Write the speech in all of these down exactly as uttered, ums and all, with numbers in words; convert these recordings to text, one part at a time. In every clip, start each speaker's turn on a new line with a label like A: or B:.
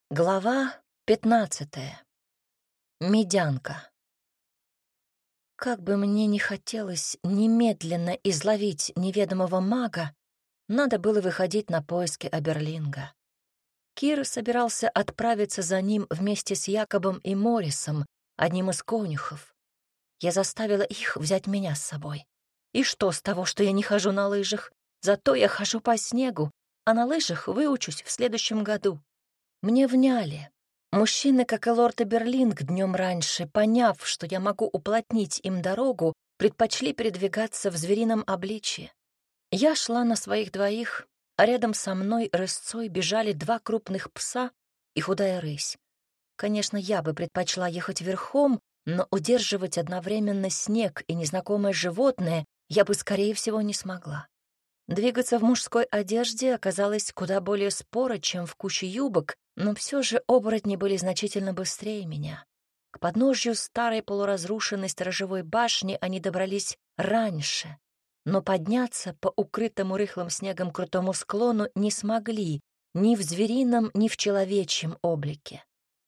A: Глава пятнадцатая. Медянка. Как бы мне ни хотелось немедленно изловить неведомого мага, надо было выходить на поиски Аберлинга. Кир собирался отправиться за ним вместе с Якобом и Моррисом, одним из конюхов. Я заставила их взять меня с собой. И что с того, что я не хожу на лыжах? Зато я хожу по снегу, а на лыжах выучусь в следующем году. Мне вняли. Мужчины, как и лорд Аберлинг днем раньше, поняв, что я могу уплотнить им дорогу, предпочли передвигаться в зверином обличье. Я шла на своих двоих, а рядом со мной рысцой бежали два крупных пса и худая рысь. Конечно, я бы предпочла ехать верхом, но удерживать одновременно снег и незнакомое животное я бы, скорее всего, не смогла. Двигаться в мужской одежде оказалось куда более споро, чем в куче юбок, но все же оборотни были значительно быстрее меня. К подножью старой полуразрушенной сторожевой башни они добрались раньше, но подняться по укрытому рыхлым снегом крутому склону не смогли ни в зверином, ни в человечьем облике.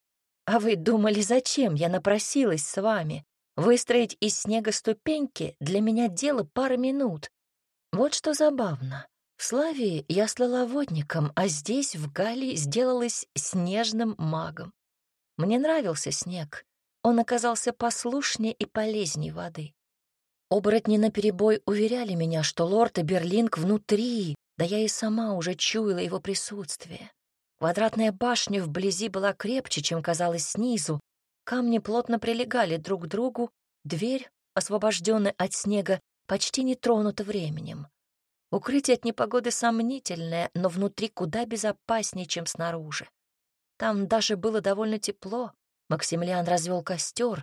A: «А вы думали, зачем я напросилась с вами? Выстроить из снега ступеньки для меня дело пары минут. Вот что забавно. В Славии я слыла водником, а здесь, в Галлии, сделалась снежным магом. Мне нравился снег. Он оказался послушнее и полезней воды. Оборотни наперебой уверяли меня, что лорд Аберлинг внутри, да я и сама уже чуяла его присутствие. Квадратная башня вблизи была крепче, чем казалось снизу. Камни плотно прилегали друг к другу, дверь, освобожденная от снега, почти не тронута временем. Укрытие от непогоды сомнительное, но внутри куда безопаснее, чем снаружи. Там даже было довольно тепло. Максимилиан развел костер.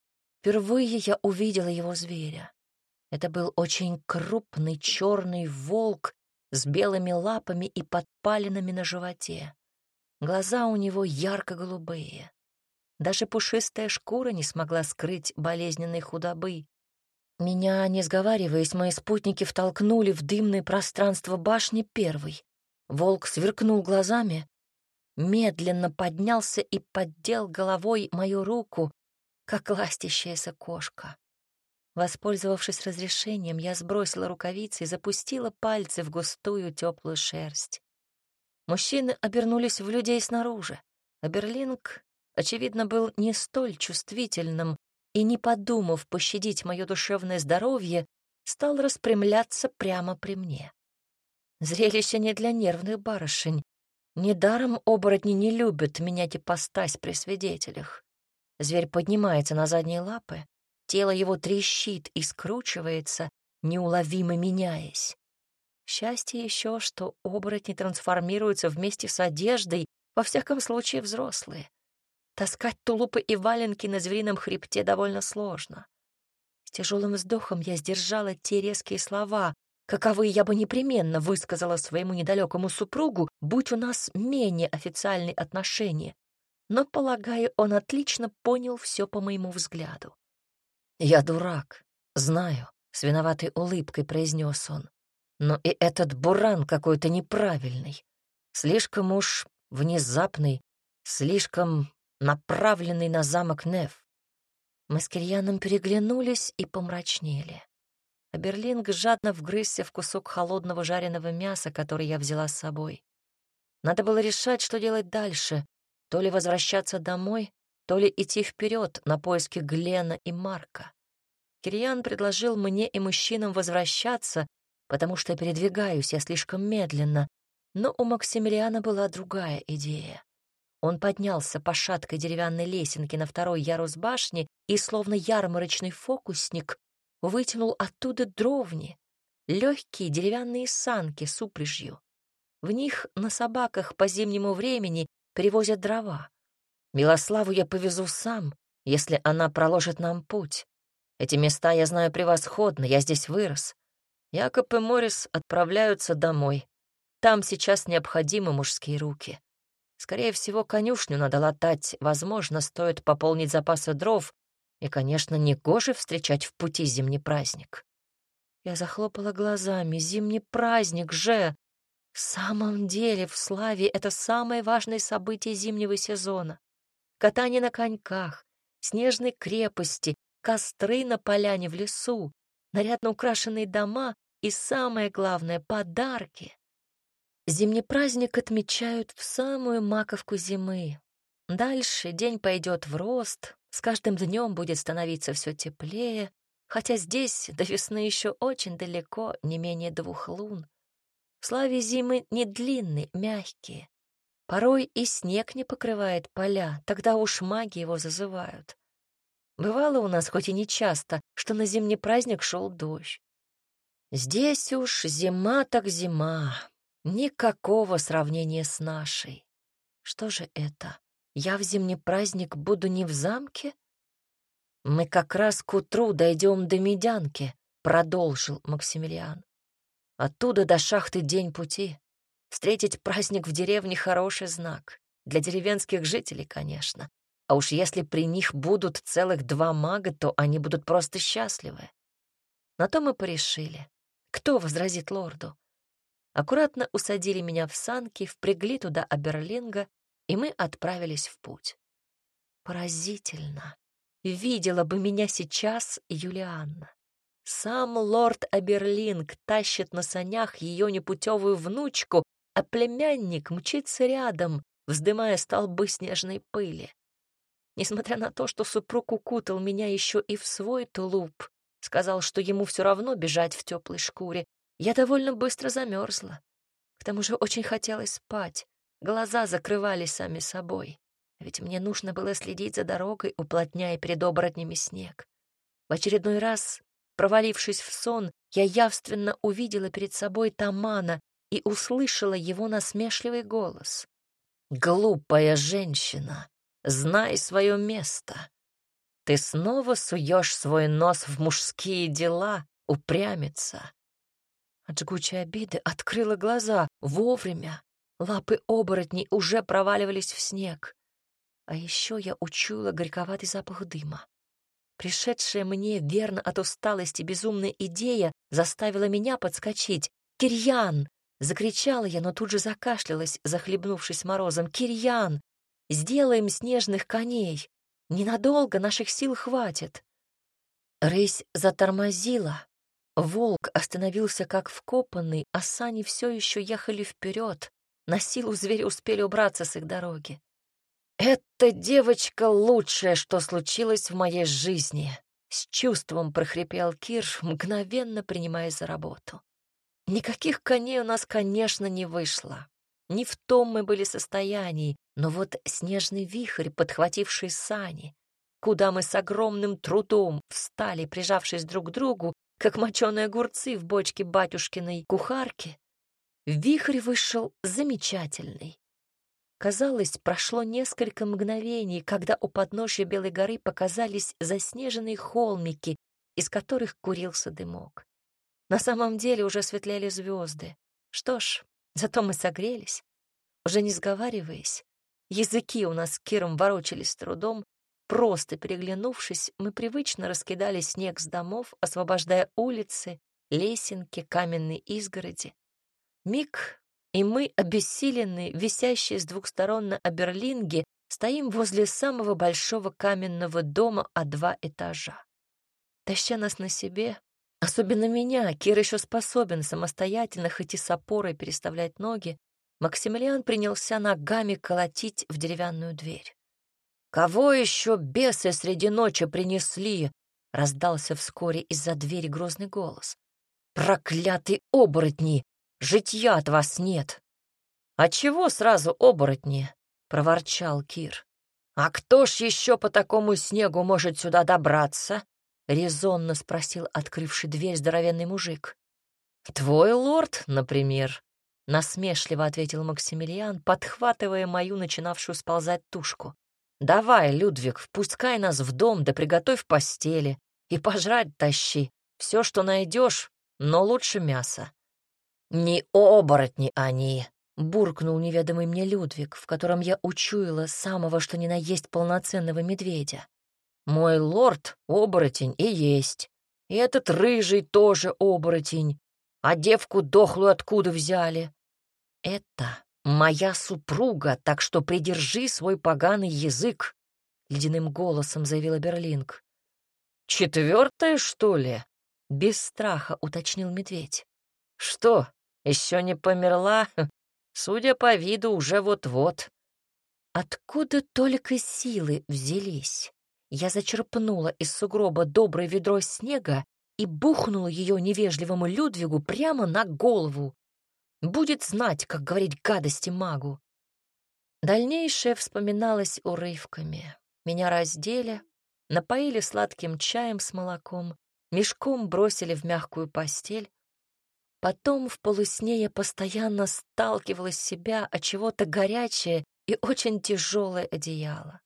A: Впервые я увидела его зверя. Это был очень крупный черный волк с белыми лапами и подпалинами на животе. Глаза у него ярко-голубые. Даже пушистая шкура не смогла скрыть болезненной худобы. Меня, не сговариваясь, мои спутники втолкнули в дымное пространство башни первый. Волк сверкнул глазами, медленно поднялся и поддел головой мою руку, как ластящаяся кошка. Воспользовавшись разрешением, я сбросила рукавицы и запустила пальцы в густую теплую шерсть. Мужчины обернулись в людей снаружи. Аберлинг, очевидно, был не столь чувствительным и, не подумав пощадить мое душевное здоровье, стал распрямляться прямо при мне. Зрелище не для нервных барышень. Недаром оборотни не любят менять ипостась при свидетелях. Зверь поднимается на задние лапы, тело его трещит и скручивается, неуловимо меняясь. Счастье еще, что оборотни трансформируются вместе с одеждой, во всяком случае взрослые. Таскать тулупы и валенки на зверином хребте довольно сложно. С тяжелым вздохом я сдержала те резкие слова, каковы я бы непременно высказала своему недалекому супругу, будь у нас менее официальные отношения. Но, полагаю, он отлично понял все по моему взгляду. «Я дурак, знаю», — с виноватой улыбкой произнес он. «Но и этот буран какой-то неправильный, слишком уж внезапный, слишком направленный на замок Неф». Мы с Кирьяном переглянулись и помрачнели. Аберлинг жадно вгрызся в кусок холодного жареного мяса, который я взяла с собой. Надо было решать, что делать дальше, то ли возвращаться домой, то ли идти вперед на поиски Глена и Марка. Кирьян предложил мне и мужчинам возвращаться, потому что передвигаюсь я слишком медленно, но у Максимилиана была другая идея. Он поднялся по шаткой деревянной лесенке на второй ярус башни и, словно ярмарочный фокусник, вытянул оттуда дровни, легкие деревянные санки с упряжью. В них на собаках по зимнему времени перевозят дрова. Милославу я повезу сам, если она проложит нам путь. Эти места я знаю превосходно, я здесь вырос. Якоб и Моррис отправляются домой. Там сейчас необходимы мужские руки. Скорее всего, конюшню надо латать, возможно, стоит пополнить запасы дров, и, конечно, негоже встречать в пути зимний праздник. Я захлопала глазами. Зимний праздник же! В самом деле, в Славе это самое важное событие зимнего сезона. Катание на коньках, снежные крепости, костры на поляне в лесу, нарядно украшенные дома и, самое главное, подарки. Зимний праздник отмечают в самую маковку зимы. Дальше день пойдет в рост, с каждым днем будет становиться все теплее, хотя здесь до весны еще очень далеко, не менее двух лун. В Славе зимы не длинные, мягкие. Порой и снег не покрывает поля, тогда уж маги его зазывают. Бывало у нас, хоть и не часто, что на зимний праздник шел дождь. Здесь уж зима так зима, никакого сравнения с нашей. Что же это? Я в зимний праздник буду не в замке? Мы как раз к утру дойдем до Медянки, продолжил Максимилиан. Оттуда до шахты день пути. Встретить праздник в деревне — хороший знак. Для деревенских жителей, конечно. А уж если при них будут целых два мага, то они будут просто счастливы. На то мы порешили. Кто возразит лорду? Аккуратно усадили меня в санки, впрягли туда Аберлинга, и мы отправились в путь. Поразительно. Видела бы меня сейчас Юлианна. Сам лорд Аберлинг тащит на санях ее непутевую внучку, а племянник мчится рядом, вздымая столбы снежной пыли. Несмотря на то, что супруг укутал меня еще и в свой тулуп, сказал, что ему все равно бежать в теплой шкуре, я довольно быстро замерзла. К тому же очень хотелось спать, глаза закрывались сами собой, ведь мне нужно было следить за дорогой, уплотняя перед оборотнями снег. В очередной раз, провалившись в сон, я явственно увидела перед собой Тамана и услышала его насмешливый голос. «Глупая женщина, знай свое место. Ты снова суешь свой нос в мужские дела, упрямится». От жгучей обиды открыла глаза вовремя. Лапы оборотней уже проваливались в снег. А еще я учуяла горьковатый запах дыма. Пришедшая мне верно от усталости безумная идея заставила меня подскочить. «Кирьян!» — закричала я, но тут же закашлялась, захлебнувшись морозом. «Кирьян! Сделаем снежных коней! Ненадолго наших сил хватит!» Рысь затормозила. Волк остановился как вкопанный, а сани все еще ехали вперед. На силу звери успели убраться с их дороги. «Эта девочка — лучшее, что случилось в моей жизни», — с чувством прохрипел Кир, мгновенно принимаясь за работу. Никаких коней у нас, конечно, не вышло. Не в том мы были состоянии, но вот снежный вихрь, подхвативший сани, куда мы с огромным трудом встали, прижавшись друг к другу, как моченые огурцы в бочке батюшкиной кухарки, вихрь вышел замечательный. Казалось, прошло несколько мгновений, когда у подножья Белой горы показались заснеженные холмики, из которых курился дымок. На самом деле уже светлели звезды. Что ж, зато мы согрелись. Уже не сговариваясь, языки у нас с Киром ворочались с трудом. Просто переглянувшись, мы привычно раскидали снег с домов, освобождая улицы, лесенки, каменные изгороди. Миг, и мы, обессиленные, висящие с двух сторон на Аберлинге, стоим возле самого большого каменного дома о два этажа. Таща нас на себе, особенно меня, Кир еще способен самостоятельно, хоть и с опорой, переставлять ноги, Максимилиан принялся ногами колотить в деревянную дверь. «Кого еще бесы среди ночи принесли?» — раздался вскоре из-за двери грозный голос. «Проклятые оборотни! Житья от вас нет!» «А чего сразу оборотни?» — проворчал Кир. «А кто ж еще по такому снегу может сюда добраться?» — резонно спросил открывший дверь здоровенный мужик. «Твой лорд, например», — насмешливо ответил Максимилиан, подхватывая мою начинавшую сползать тушку. «Давай, Людвиг, впускай нас в дом, да приготовь постели. И пожрать тащи. Все, что найдешь, но лучше мясо». «Не оборотни они», — буркнул неведомый мне Людвиг, в котором я учуяла самого что ни на есть полноценного медведя. «Мой лорд — оборотень и есть. И этот рыжий тоже оборотень. А девку дохлую откуда взяли?» Это моя супруга, так что придержи свой поганый язык, — ледяным голосом заявила Берлинг. «Четвертая, что ли?» — без страха уточнил медведь. «Что, еще не померла? Судя по виду, уже вот-вот». Откуда только силы взялись? Я зачерпнула из сугроба доброе ведро снега и бухнула ее невежливому Людвигу прямо на голову. Будет знать, как говорить гадости магу. Дальнейшее вспоминалось урывками. Меня раздели, напоили сладким чаем с молоком, мешком бросили в мягкую постель. Потом в полусне я постоянно сталкивала с себя от чего-то горячее и очень тяжелое одеяло.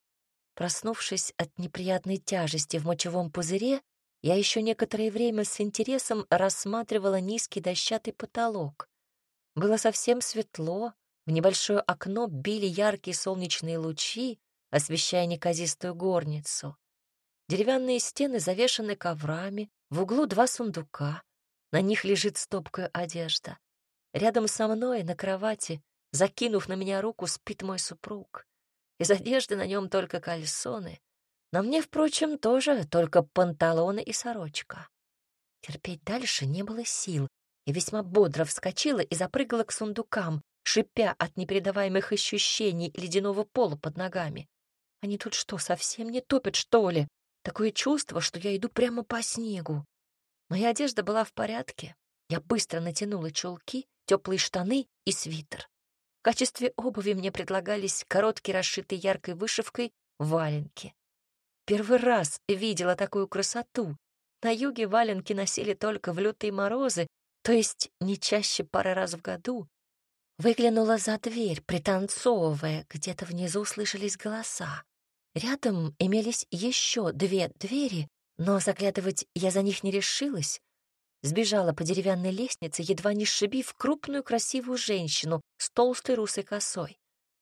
A: Проснувшись от неприятной тяжести в мочевом пузыре, я еще некоторое время с интересом рассматривала низкий дощатый потолок. Было совсем светло, в небольшое окно били яркие солнечные лучи, освещая неказистую горницу. Деревянные стены завешаны коврами, в углу два сундука, на них лежит стопка одежда. Рядом со мной на кровати, закинув на меня руку, спит мой супруг. Из одежды на нем только кальсоны. На мне, впрочем, тоже только панталоны и сорочка. Терпеть дальше не было сил. Я весьма бодро вскочила и запрыгала к сундукам, шипя от непередаваемых ощущений ледяного пола под ногами. Они тут что, совсем не топят, что ли? Такое чувство, что я иду прямо по снегу. Моя одежда была в порядке. Я быстро натянула чулки, теплые штаны и свитер. В качестве обуви мне предлагались короткие, расшитые яркой вышивкой, валенки. Первый раз видела такую красоту. На юге валенки носили только в лютые морозы, то есть не чаще пары раз в году. Выглянула за дверь, пританцовывая, где-то внизу слышались голоса. Рядом имелись еще две двери, но заглядывать я за них не решилась. Сбежала по деревянной лестнице, едва не сшибив крупную красивую женщину с толстой русой косой.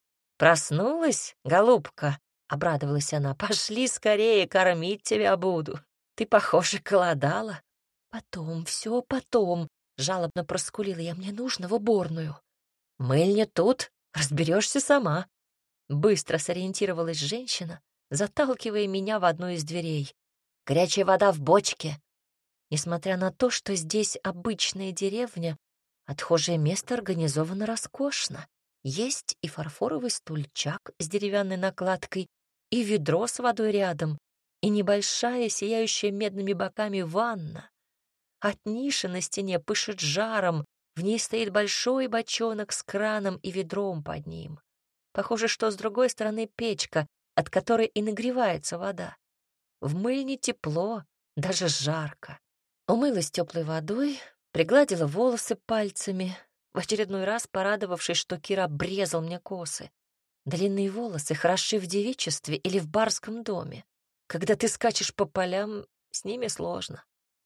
A: «Проснулась, голубка?» — обрадовалась она. «Пошли скорее, кормить тебя буду. Ты, похоже, голодала». «Потом, все потом», — жалобно проскулила я, — «мне нужно в уборную». «Мыльня тут, разберешься сама». Быстро сориентировалась женщина, заталкивая меня в одну из дверей. «Горячая вода в бочке». Несмотря на то, что здесь обычная деревня, отхожее место организовано роскошно. Есть и фарфоровый стульчак с деревянной накладкой, и ведро с водой рядом, и небольшая, сияющая медными боками ванна. От ниши на стене пышет жаром, в ней стоит большой бочонок с краном и ведром под ним. Похоже, что с другой стороны печка, от которой и нагревается вода. В мыльне тепло, даже жарко. Умылась теплой водой, пригладила волосы пальцами, в очередной раз порадовавшись, что Кира обрезал мне косы. Длинные волосы хороши в девичестве или в барском доме. Когда ты скачешь по полям, с ними сложно.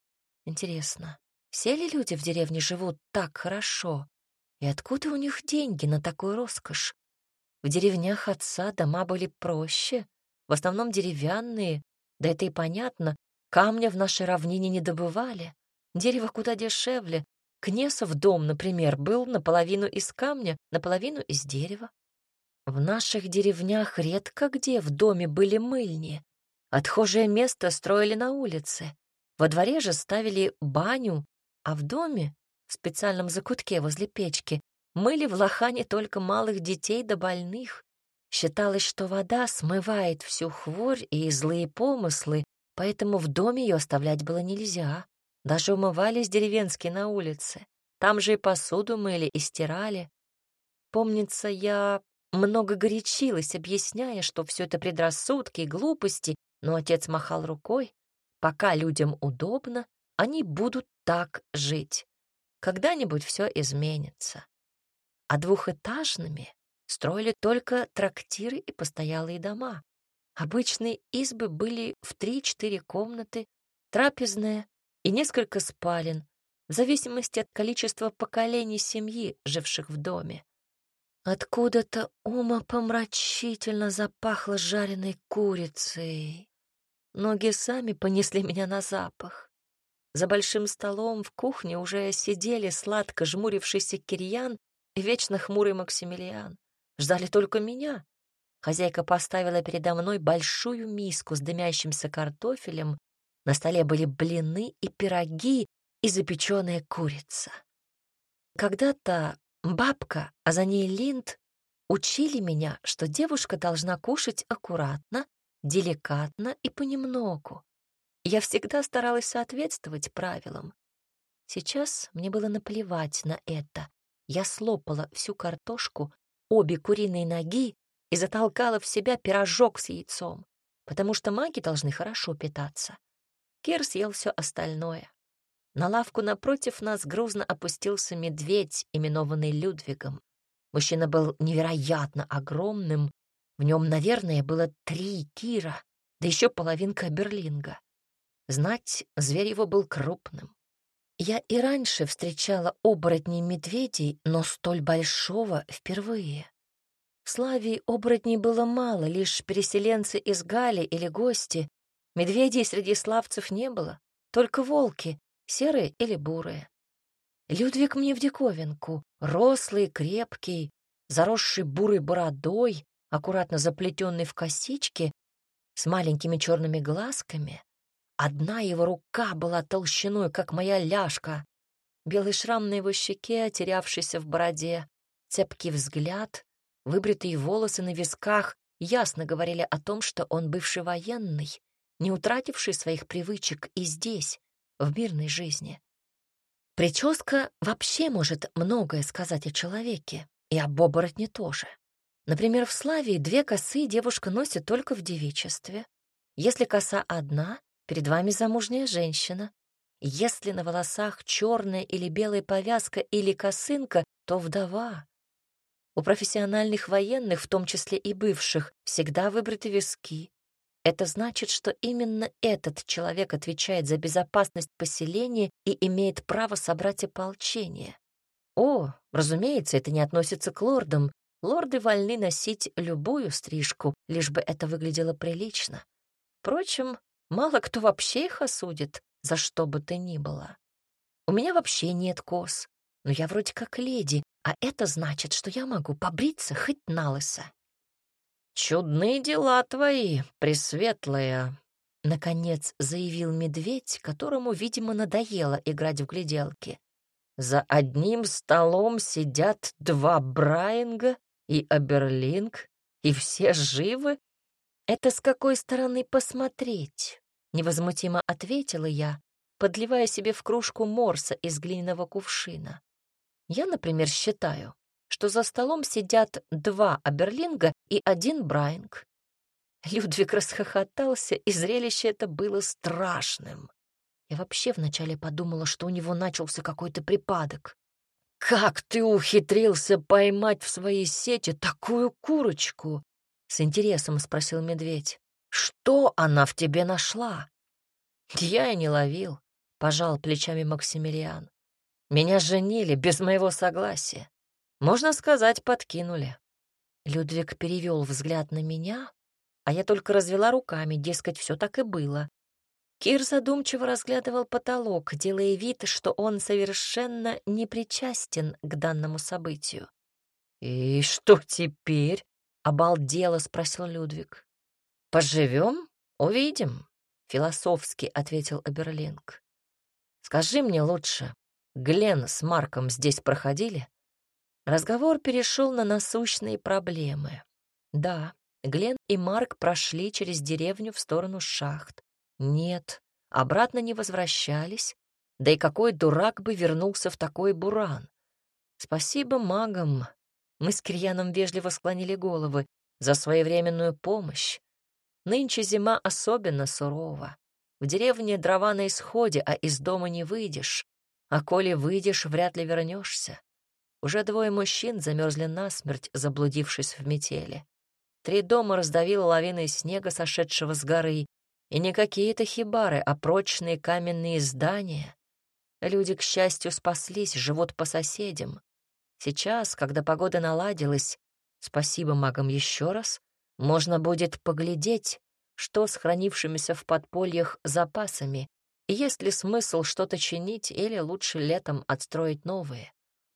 A: Интересно, все ли люди в деревне живут так хорошо? И откуда у них деньги на такую роскошь? В деревнях отца дома были проще, в основном деревянные, да это и понятно, камня в нашей равнине не добывали, дерево куда дешевле. Кнесов дом, например, был наполовину из камня, наполовину из дерева. В наших деревнях редко где в доме были мыльни. Отхожее место строили на улице. Во дворе же ставили баню, а в доме, в специальном закутке возле печки, мыли в лохане только малых детей да больных. Считалось, что вода смывает всю хворь и злые помыслы, поэтому в доме ее оставлять было нельзя. Даже умывались деревенские на улице. Там же и посуду мыли, и стирали. Помнится, я много горячилась, объясняя, что все это предрассудки и глупости, но отец махал рукой. Пока людям удобно, они будут так жить. Когда-нибудь все изменится. А двухэтажными строили только трактиры и постоялые дома. Обычные избы были в три-четыре комнаты, трапезная и несколько спален, в зависимости от количества поколений семьи, живших в доме. Откуда-то умопомрачительно запахло жареной курицей. Ноги сами понесли меня на запах. За большим столом в кухне уже сидели сладко жмурившийся Кирьян и вечно хмурый Максимилиан. Ждали только меня. Хозяйка поставила передо мной большую миску с дымящимся картофелем. На столе были блины и пироги и запеченная курица. Когда-то бабка, а за ней Линд, учили меня, что девушка должна кушать аккуратно, деликатно и понемногу. Я всегда старалась соответствовать правилам. Сейчас мне было наплевать на это. Я слопала всю картошку, обе куриные ноги и затолкала в себя пирожок с яйцом, потому что маги должны хорошо питаться. Кир съел все остальное. На лавку напротив нас грузно опустился медведь, именованный Людвигом. Мужчина был невероятно огромным. В нем, наверное, было три Кира, да еще половинка Берлинга. Знать, зверь его был крупным. Я и раньше встречала оборотней-медведей, но столь большого впервые. В Славии оборотней было мало, лишь переселенцы из Гали или гости. Медведей среди славцев не было, только волки, серые или бурые. Людвиг мне в диковинку, рослый, крепкий, заросший бурой бородой, аккуратно заплетенный в косички, с маленькими черными глазками. Одна его рука была толщиной, как моя ляжка. Белый шрам на его щеке, терявшийся в бороде, цепкий взгляд, выбритые волосы на висках ясно говорили о том, что он бывший военный, не утративший своих привычек и здесь, в мирной жизни. Прическа вообще может многое сказать о человеке, и об оборотне тоже. Например, в Славии две косы девушка носит только в девичестве. Если коса одна, перед вами замужняя женщина. Если на волосах черная или белая повязка или косынка, то вдова. У профессиональных военных, в том числе и бывших, всегда выбриты виски. Это значит, что именно этот человек отвечает за безопасность поселения и имеет право собрать ополчение. О, разумеется, это не относится к лордам. Лорды вольны носить любую стрижку, лишь бы это выглядело прилично. Впрочем, мало кто вообще их осудит, за что бы то ни было. У меня вообще нет кос, но я вроде как леди, а это значит, что я могу побриться хоть налысо. «Чудные дела твои, пресветлая», — наконец заявил медведь, которому, видимо, надоело играть в гляделки. «За одним столом сидят два Брайанга и Аберлинг, и все живы?» «Это с какой стороны посмотреть?» — невозмутимо ответила я, подливая себе в кружку морса из глиняного кувшина. «Я, например, считаю, что за столом сидят два Аберлинга и один Брайанг». Людвиг расхохотался, и зрелище это было страшным. Я вообще вначале подумала, что у него начался какой-то припадок. «Как ты ухитрился поймать в своей сети такую курочку?» — с интересом спросил медведь. «Что она в тебе нашла?» «Я и не ловил», — пожал плечами Максимилиан. «Меня женили без моего согласия. Можно сказать, подкинули». Людвиг перевел взгляд на меня, а я только развела руками, дескать, все так и было. Кир задумчиво разглядывал потолок, делая вид, что он совершенно не причастен к данному событию. «И что теперь?» — обалдело спросил Людвиг. «Поживем, увидим», — философски ответил Аберлинг. «Скажи мне лучше, Глен с Марком здесь проходили?» Разговор перешел на насущные проблемы. Да, Глен и Марк прошли через деревню в сторону шахт. Нет, обратно не возвращались. Да и какой дурак бы вернулся в такой буран? Спасибо магам. Мы с Кирьяном вежливо склонили головы за своевременную помощь. Нынче зима особенно сурова. В деревне дрова на исходе, а из дома не выйдешь. А коли выйдешь, вряд ли вернешься. Уже двое мужчин замерзли насмерть, заблудившись в метели. Три дома раздавило лавиной снега, сошедшего с горы, и не какие-то хибары, а прочные каменные здания. Люди, к счастью, спаслись, живут по соседям. Сейчас, когда погода наладилась, спасибо магам еще раз, можно будет поглядеть, что с хранившимися в подпольях запасами, и есть ли смысл что-то чинить или лучше летом отстроить новые.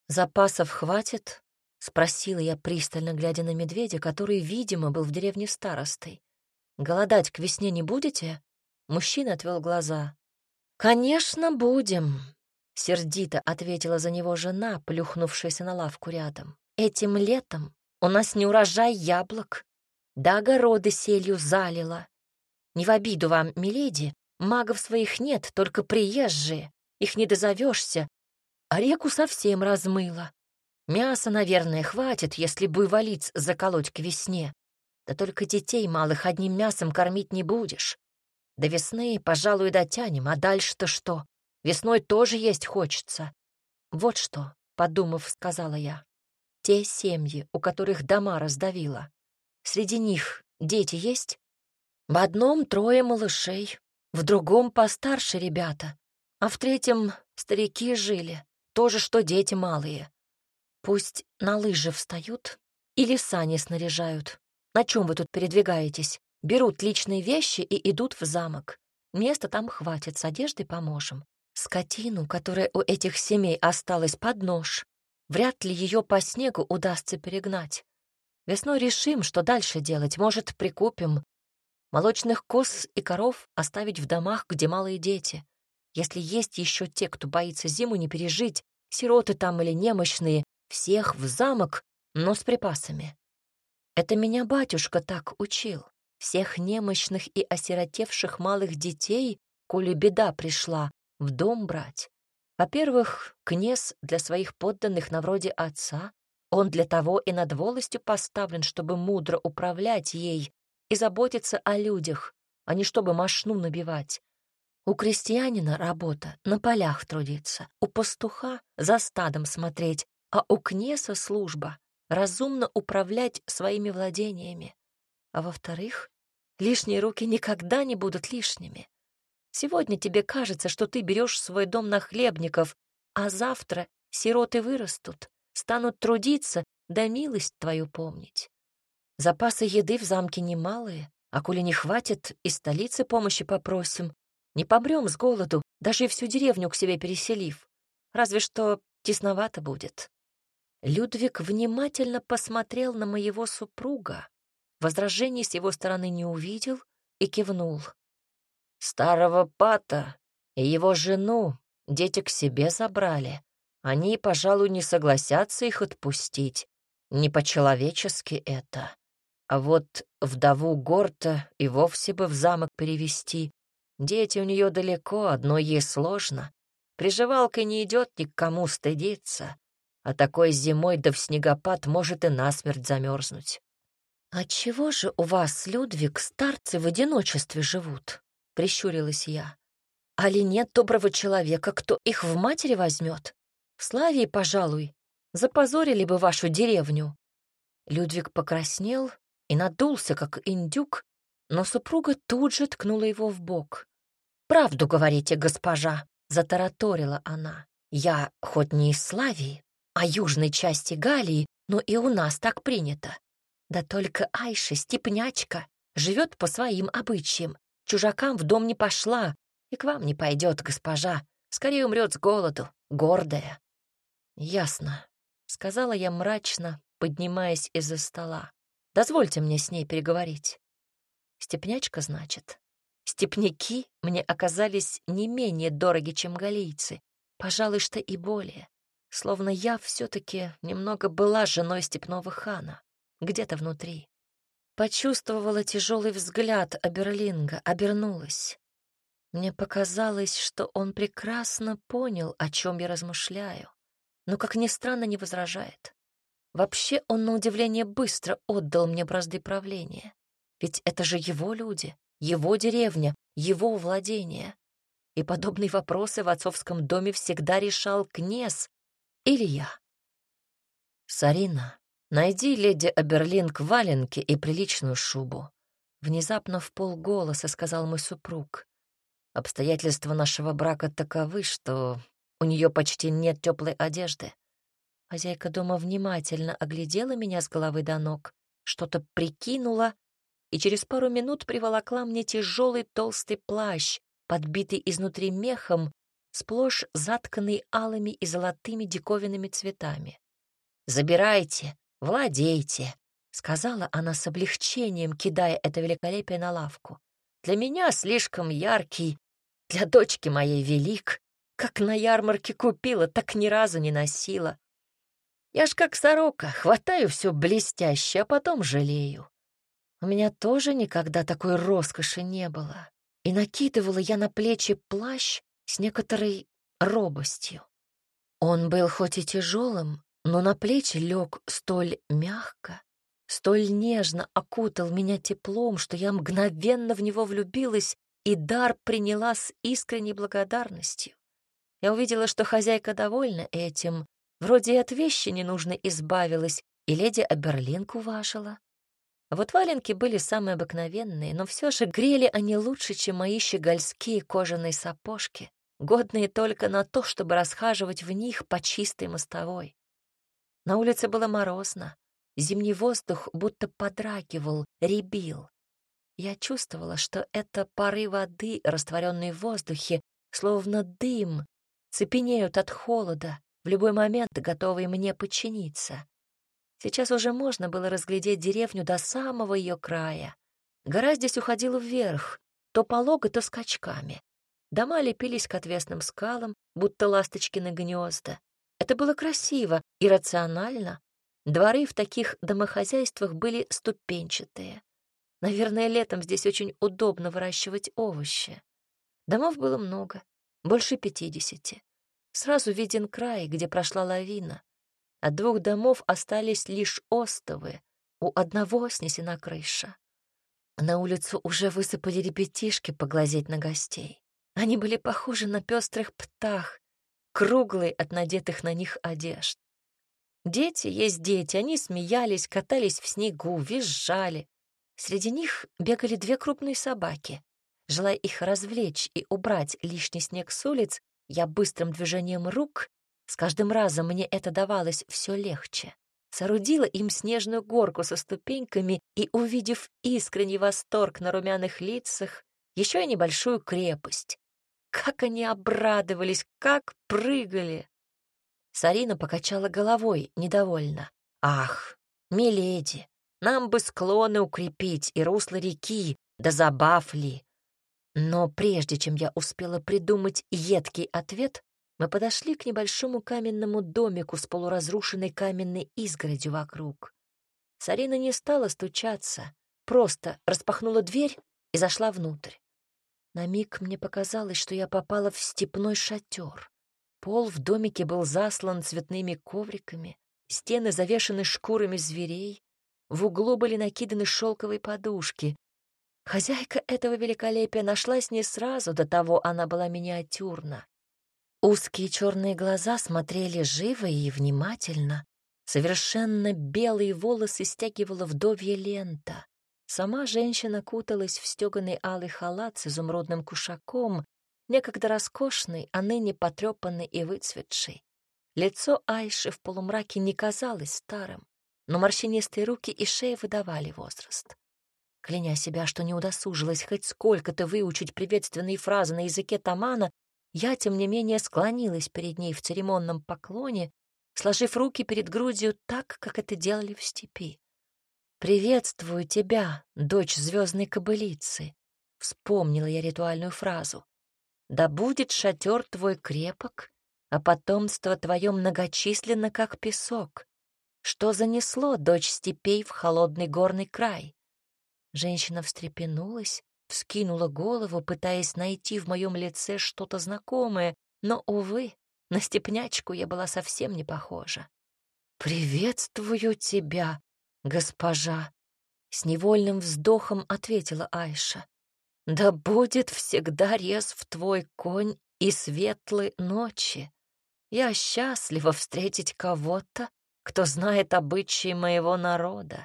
A: «Запасов хватит?» — спросила я, пристально глядя на медведя, который, видимо, был в деревне старостой. «Голодать к весне не будете?» Мужчина отвел глаза. «Конечно, будем», — сердито ответила за него жена, плюхнувшаяся на лавку рядом. «Этим летом у нас не урожай яблок, да огороды селью залило. Не в обиду вам, миледи, магов своих нет, только приезжие, их не дозовешься, а реку совсем размыло. Мяса, наверное, хватит, если буйволиц заколоть к весне. Да только детей малых одним мясом кормить не будешь. До весны, пожалуй, дотянем, а дальше-то что? Весной тоже есть хочется. Вот что, подумав, сказала я. Те семьи, у которых дома раздавило, среди них дети есть? В одном трое малышей, в другом постарше ребята, а в третьем старики жили, тоже что дети малые. Пусть на лыжи встают или сани снаряжают. На чем вы тут передвигаетесь? Берут личные вещи и идут в замок. Места там хватит, с одеждой поможем. Скотину, которая у этих семей осталась под нож, вряд ли ее по снегу удастся перегнать. Весной решим, что дальше делать, может, прикупим. Молочных коз и коров оставить в домах, где малые дети. Если есть еще те, кто боится зиму не пережить, сироты там или немощные, всех в замок, но с припасами. Это меня батюшка так учил. Всех немощных и осиротевших малых детей, коли беда пришла, в дом брать. Во-первых, князь для своих подданных на вроде отца, он для того и над волостью поставлен, чтобы мудро управлять ей и заботиться о людях, а не чтобы мошну набивать. У крестьянина работа — на полях трудиться, у пастуха — за стадом смотреть, а у князя служба — разумно управлять своими владениями. А во-вторых, лишние руки никогда не будут лишними. Сегодня тебе кажется, что ты берешь свой дом на хлебников, а завтра сироты вырастут, станут трудиться, да милость твою помнить. Запасы еды в замке немалые, а коли не хватит, из столицы помощи попросим. Не помрем с голоду, даже и всю деревню к себе переселив. Разве что тесновато будет. Людвиг внимательно посмотрел на моего супруга, возражений с его стороны не увидел и кивнул. Старого пата и его жену дети к себе забрали. Они, пожалуй, не согласятся их отпустить. Не по-человечески это. А вот вдову Горта и вовсе бы в замок перевести. Дети у нее далеко, одной ей сложно. Приживалкой не идет ни к кому стыдиться. А такой зимой да в снегопад может и насмерть замерзнуть. «А чего же у вас, Людвиг, старцы в одиночестве живут?» — прищурилась я. «Али нет доброго человека, кто их в матери возьмет? В Славии, пожалуй, запозорили бы вашу деревню». Людвиг покраснел и надулся, как индюк, но супруга тут же ткнула его в бок. «Правду говорите, госпожа», — затараторила она. «Я хоть не из Славии, а южной части Галлии, но и у нас так принято. Да только Айша, степнячка, живет по своим обычаям, чужакам в дом не пошла и к вам не пойдет, госпожа, скорее умрет с голоду, гордая». «Ясно», — сказала я мрачно, поднимаясь из-за стола. «Дозвольте мне с ней переговорить». «Степнячка, значит?» Степняки мне оказались не менее дороги, чем галийцы, пожалуй, что и более. Словно я все-таки немного была женой степного хана, где-то внутри. Почувствовала тяжелый взгляд Аберлинга, обернулась. Мне показалось, что он прекрасно понял, о чем я размышляю, но, как ни странно, не возражает. Вообще он, на удивление, быстро отдал мне бразды правления. Ведь это же его люди, его деревня, его владение. И подобные вопросы в отцовском доме всегда решал князь или я. «Сарина, найди леди Аберлинг валенки и приличную шубу», — внезапно в полголоса сказал мой супруг. «Обстоятельства нашего брака таковы, что у нее почти нет теплой одежды». Хозяйка дома внимательно оглядела меня с головы до ног, что-то прикинула и через пару минут приволокла мне тяжелый толстый плащ, подбитый изнутри мехом сплошь затканный алыми и золотыми диковинными цветами. «Забирайте, владейте», — сказала она с облегчением, кидая это великолепие на лавку. «Для меня слишком яркий, для дочки моей велик. Как на ярмарке купила, так ни разу не носила. Я ж как сорока, хватаю все блестящее, а потом жалею. У меня тоже никогда такой роскоши не было. И накидывала я на плечи плащ с некоторой робостью. Он был хоть и тяжелым, но на плечи лег столь мягко, столь нежно окутал меня теплом, что я мгновенно в него влюбилась и дар приняла с искренней благодарностью. Я увидела, что хозяйка довольна этим, вроде и от вещи ненужно избавилась, и леди Аберлинг уважила. А вот валенки были самые обыкновенные, но все же грели они лучше, чем мои щегольские кожаные сапожки, годные только на то, чтобы расхаживать в них по чистой мостовой. На улице было морозно, зимний воздух будто подрагивал, рябил. Я чувствовала, что это пары воды, растворенные в воздухе, словно дым, цепенеют от холода, в любой момент готовые мне подчиниться. Сейчас уже можно было разглядеть деревню до самого ее края. Гора здесь уходила вверх, то полого, то скачками. Дома лепились к отвесным скалам, будто ласточкины гнезда. Это было красиво и рационально. Дворы в таких домохозяйствах были ступенчатые. Наверное, летом здесь очень удобно выращивать овощи. Домов было много, больше пятидесяти. Сразу виден край, где прошла лавина. От двух домов остались лишь остовы, у одного снесена крыша. На улицу уже высыпали ребятишки поглазеть на гостей. Они были похожи на пестрых птах, круглые от надетых на них одежд. Дети есть дети, они смеялись, катались в снегу, визжали. Среди них бегали две крупные собаки. Желая их развлечь и убрать лишний снег с улиц, я быстрым движением рук, с каждым разом мне это давалось все легче, соорудила им снежную горку со ступеньками и, увидев искренний восторг на румяных лицах, еще и небольшую крепость. Как они обрадовались, как прыгали! Сарина покачала головой недовольно. «Ах, миледи, нам бы склоны укрепить и русло реки, да забав ли!» Но прежде чем я успела придумать едкий ответ, мы подошли к небольшому каменному домику с полуразрушенной каменной изгородью вокруг. Сарина не стала стучаться, просто распахнула дверь и зашла внутрь. На миг мне показалось, что я попала в степной шатер. Пол в домике был заслан цветными ковриками, стены завешаны шкурами зверей, в углу были накиданы шелковые подушки. Хозяйка этого великолепия нашлась не сразу, до того она была миниатюрна. Узкие черные глаза смотрели живо и внимательно. Совершенно белые волосы стягивала вдовья лента. Сама женщина куталась в стеганый алый халат с изумрудным кушаком, некогда роскошный, а ныне потрепанный и выцветший. Лицо Айши в полумраке не казалось старым, но морщинистые руки и шея выдавали возраст. Кляня себя, что не удосужилась хоть сколько-то выучить приветственные фразы на языке тамана, я, тем не менее, склонилась перед ней в церемонном поклоне, сложив руки перед грудью так, как это делали в степи. «Приветствую тебя, дочь звездной кобылицы», — вспомнила я ритуальную фразу. «Да будет шатер твой крепок, а потомство твое многочисленно, как песок. Что занесло дочь степей в холодный горный край?» Женщина встрепенулась, вскинула голову, пытаясь найти в моем лице что-то знакомое, но, увы, на степнячку я была совсем не похожа. «Приветствую тебя, госпожа!» С невольным вздохом ответила Айша. «Да будет всегда резв твой конь и светлые ночи. Я счастлива встретить кого-то, кто знает обычаи моего народа.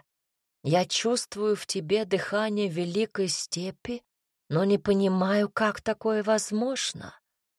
A: Я чувствую в тебе дыхание великой степи, но не понимаю, как такое возможно».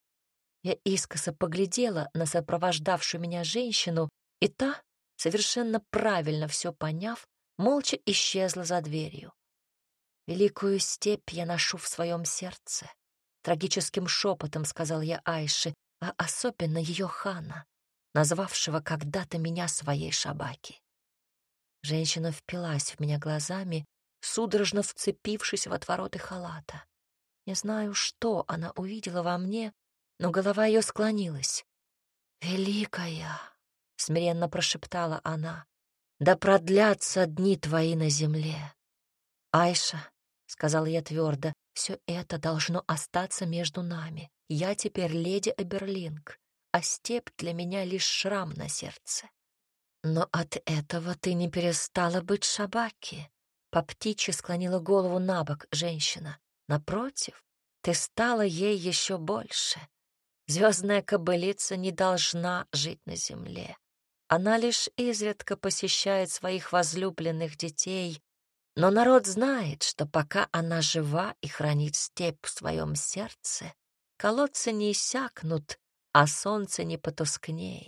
A: Я искоса поглядела на сопровождавшую меня женщину, и та, совершенно правильно все поняв, молча исчезла за дверью. Великую степь я ношу в своем сердце. трагическим шепотом сказал я Айше, а особенно ее хана, назвавшего когда-то меня своей шабаки. Женщина впилась в меня глазами, судорожно вцепившись в отвороты халата. Не знаю, что она увидела во мне, но голова ее склонилась. «Великая!» — смиренно прошептала она. «Да продлятся дни твои на земле!» «Айша», — сказала я твердо, — «все это должно остаться между нами. Я теперь леди Аберлинг, а степь для меня лишь шрам на сердце». «Но от этого ты не перестала быть шабаки», — по птичьи склонила голову на бок женщина. «Напротив, ты стала ей еще больше. Звездная кобылица не должна жить на земле. Она лишь изредка посещает своих возлюбленных детей, но народ знает, что пока она жива и хранит степь в своем сердце, колодцы не иссякнут, а солнце не потускнеет.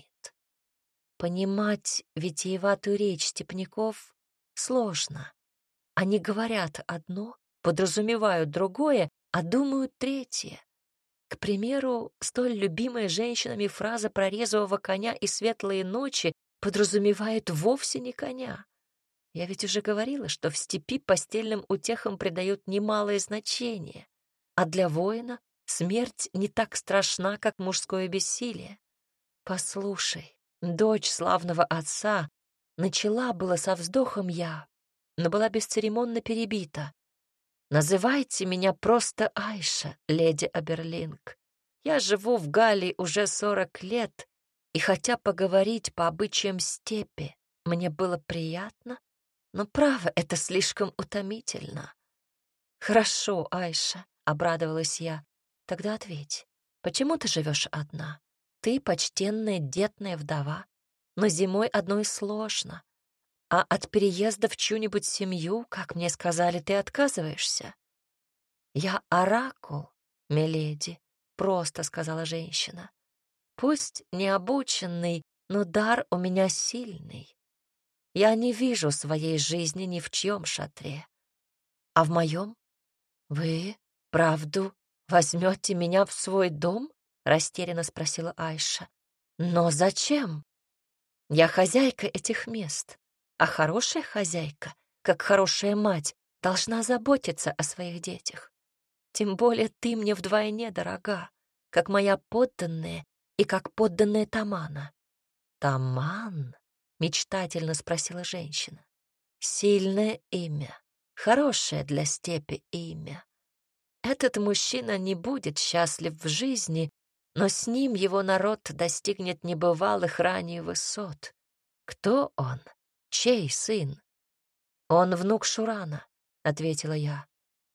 A: Понимать витиеватую речь степняков сложно. Они говорят одно, подразумевают другое, а думают третье. К примеру, столь любимая женщинами фраза про резвого коня и светлые ночи подразумевает вовсе не коня. Я ведь уже говорила, что в степи постельным утехам придают немалое значение, а для воина смерть не так страшна, как мужское бессилие. Послушай, дочь славного отца, начала было со вздохом я, но была бесцеремонно перебита. «Называйте меня просто Айша, леди Аберлинг. Я живу в Галлии уже сорок лет, и хотя поговорить по обычаям степи мне было приятно, но, право, это слишком утомительно». «Хорошо, Айша», — обрадовалась я. «Тогда ответь, почему ты живешь одна? Ты почтенная детная вдова, но зимой одной сложно. А от переезда в чью-нибудь семью, как мне сказали, ты отказываешься?» «Я оракул, миледи», — просто сказала женщина. «Пусть необученный, но дар у меня сильный. Я не вижу своей жизни ни в чьем шатре. А в моем? Вы, правду, возьмете меня в свой дом?» — растерянно спросила Айша. «Но зачем? Я хозяйка этих мест, а хорошая хозяйка, как хорошая мать, должна заботиться о своих детях. Тем более ты мне вдвойне дорога, как моя подданная и как подданная Тамана». «Таман?» — мечтательно спросила женщина. «Сильное имя, хорошее для степи имя. Этот мужчина не будет счастлив в жизни, но с ним его народ достигнет небывалых ранее высот. Кто он? Чей сын?» «Он внук Шурана», — ответила я.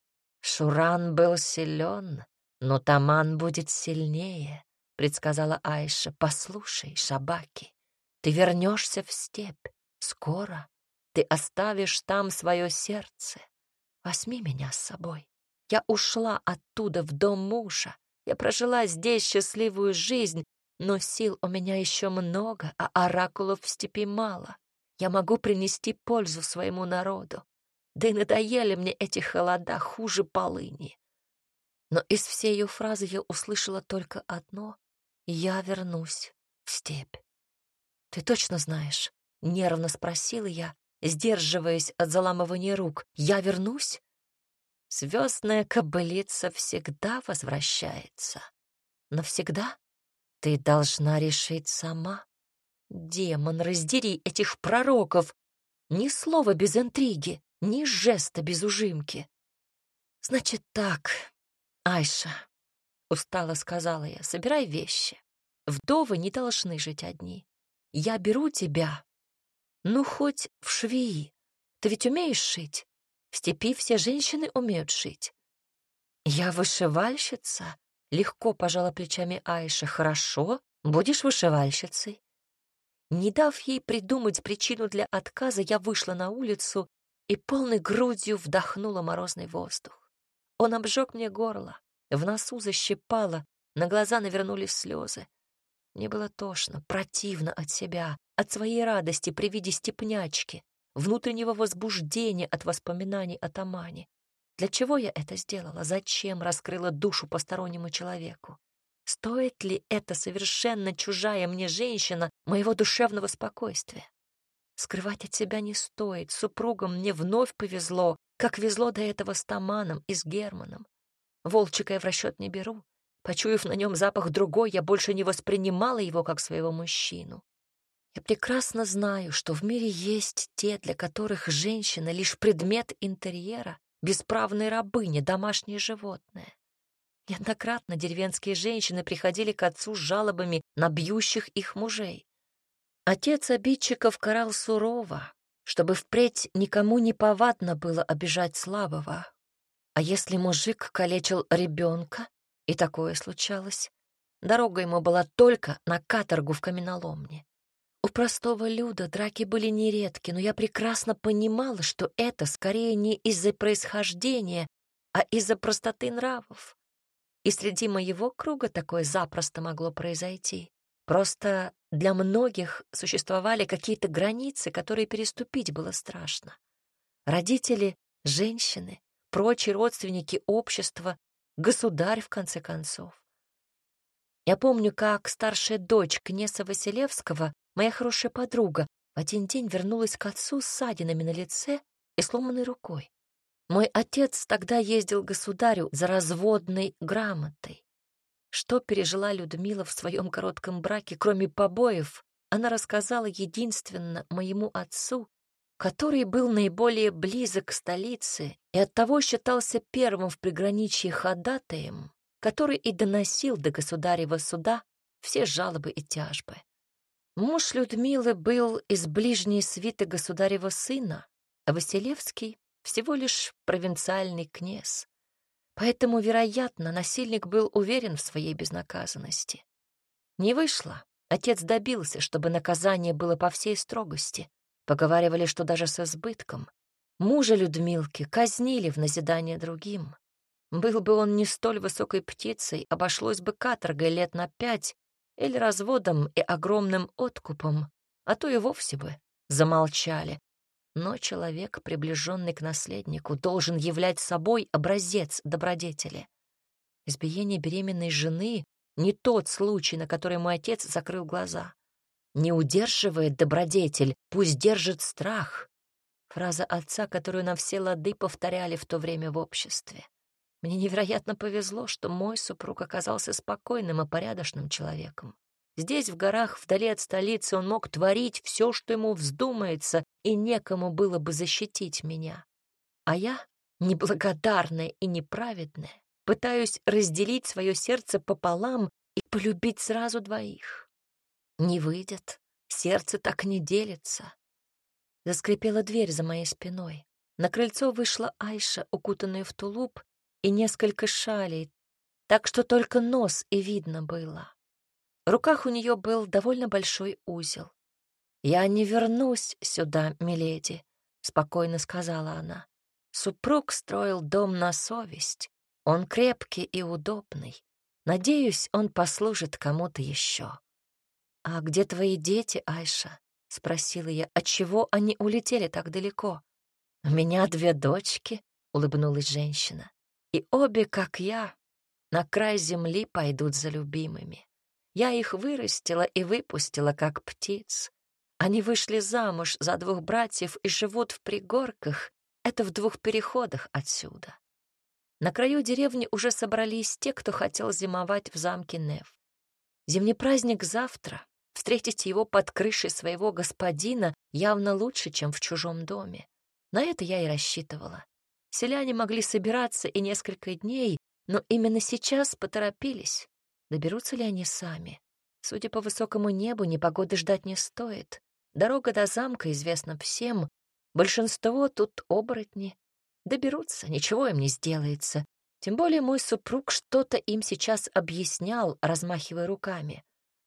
A: «Шуран был силен, но Таман будет сильнее», — предсказала Айша. «Послушай, шабаки, ты вернешься в степь скоро. Ты оставишь там свое сердце. Возьми меня с собой. Я ушла оттуда в дом мужа. Я прожила здесь счастливую жизнь, но сил у меня еще много, а оракулов в степи мало. Я могу принести пользу своему народу. Да и надоели мне эти холода хуже полыни». Но из всей ее фразы я услышала только одно: «Я вернусь в степь». «Ты точно знаешь?» — нервно спросила я, сдерживаясь от заламывания рук. «Я вернусь?» «Звездная кобылица всегда возвращается. Навсегда ты должна решить сама. Демон, раздери этих пророков! Ни слова без интриги, ни жеста без ужимки». «Значит так, Айша», — устало сказала я, — «собирай вещи. Вдовы не должны жить одни. Я беру тебя, ну, хоть в швеи. Ты ведь умеешь шить? В степи все женщины умеют шить». «Я вышивальщица», — легко пожала плечами Айша. «Хорошо, будешь вышивальщицей». Не дав ей придумать причину для отказа, я вышла на улицу и полной грудью вдохнула морозный воздух. Он обжег мне горло, в носу защипало, на глаза навернулись слезы. Мне было тошно, противно от себя, от своей радости при виде степнячки, внутреннего возбуждения от воспоминаний о Тамане. Для чего я это сделала? Зачем раскрыла душу постороннему человеку? Стоит ли эта совершенно чужая мне женщина моего душевного спокойствия? Скрывать от себя не стоит. С супругом мне вновь повезло, как везло до этого с Таманом и с Германом. Волчика я в расчет не беру. Почуяв на нем запах другой, я больше не воспринимала его как своего мужчину. Я прекрасно знаю, что в мире есть те, для которых женщина — лишь предмет интерьера, бесправные рабыни, домашнее животное. Неоднократно деревенские женщины приходили к отцу с жалобами на бьющих их мужей. Отец обидчиков карал сурово, чтобы впредь никому не повадно было обижать слабого. А если мужик калечил ребенка, и такое случалось, дорога ему была только на каторгу в каменоломне. У простого люда драки были нередки, но я прекрасно понимала, что это скорее не из-за происхождения, а из-за простоты нравов. И среди моего круга такое запросто могло произойти. Просто для многих существовали какие-то границы, которые переступить было страшно. Родители, женщины, прочие родственники общества, государь, в конце концов. Я помню, как старшая дочь князя Василевского, моя хорошая подруга, в один день вернулась к отцу с ссадинами на лице и сломанной рукой. Мой отец тогда ездил к государю за разводной грамотой. Что пережила Людмила в своем коротком браке, кроме побоев, она рассказала единственно моему отцу, который был наиболее близок к столице и оттого считался первым в приграничье ходатаем, который и доносил до государева суда все жалобы и тяжбы. Муж Людмилы был из ближней свиты государева сына, а Василевский — всего лишь провинциальный князь. Поэтому, вероятно, насильник был уверен в своей безнаказанности. Не вышло. Отец добился, чтобы наказание было по всей строгости. Поговаривали, что даже с избытком. Мужа Людмилки казнили в назидание другим. Был бы он не столь высокой птицей, обошлось бы каторгой лет на пять или разводом и огромным откупом, а то и вовсе бы замолчали. Но человек, приближенный к наследнику, должен являть собой образец добродетели. Избиение беременной жены — не тот случай, на который мой отец закрыл глаза. «Не удерживает добродетель, пусть держит страх». Фраза отца, которую на все лады повторяли в то время в обществе. Мне невероятно повезло, что мой супруг оказался спокойным и порядочным человеком. Здесь, в горах, вдали от столицы, он мог творить все, что ему вздумается, и некому было бы защитить меня. А я, неблагодарная и неправедная, пытаюсь разделить свое сердце пополам и полюбить сразу двоих. Не выйдет, сердце так не делится. Заскрипела дверь за моей спиной. На крыльцо вышла Айша, укутанная в тулуп, и несколько шалей, так что только нос и видно было. В руках у нее был довольно большой узел. «Я не вернусь сюда, миледи», — спокойно сказала она. «Супруг строил дом на совесть. Он крепкий и удобный. Надеюсь, он послужит кому-то еще». «А где твои дети, Айша?» — спросила я. «Отчего они улетели так далеко?» «У меня две дочки», — улыбнулась женщина. «И обе, как я, на край земли пойдут за любимыми. Я их вырастила и выпустила, как птиц. Они вышли замуж за двух братьев и живут в пригорках. Это в двух переходах отсюда. На краю деревни уже собрались те, кто хотел зимовать в замке Нев. Зимний праздник завтра. Встретить его под крышей своего господина явно лучше, чем в чужом доме. На это я и рассчитывала. Селяне могли собираться и несколько дней, но именно сейчас поторопились. Доберутся ли они сами? Судя по высокому небу, непогоды ждать не стоит. Дорога до замка известна всем. Большинство тут оборотни. Доберутся, ничего им не сделается. Тем более мой супруг что-то им сейчас объяснял, размахивая руками.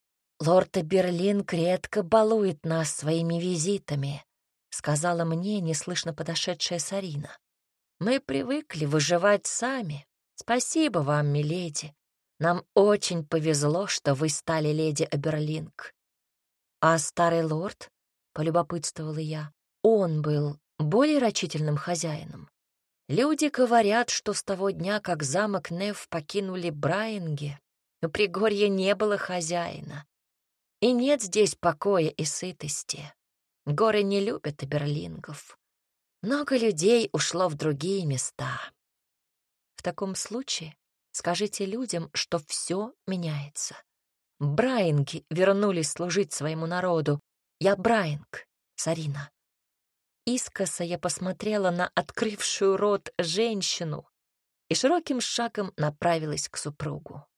A: «Лорд Эберлинг редко балует нас своими визитами», — сказала мне неслышно подошедшая Сарина. «Мы привыкли выживать сами. Спасибо вам, миледи. Нам очень повезло, что вы стали леди Эберлинг». «А старый лорд?» — полюбопытствовала я. «Он был более рачительным хозяином?» Люди говорят, что с того дня, как замок Неф покинули Брайанги, у Пригорья не было хозяина. И нет здесь покоя и сытости. Горы не любят аберлингов. Много людей ушло в другие места. В таком случае скажите людям, что все меняется. Брайанги вернулись служить своему народу. Я Брайанг, Сарина. Искоса я посмотрела на открывшую рот женщину и широким шагом направилась к супругу.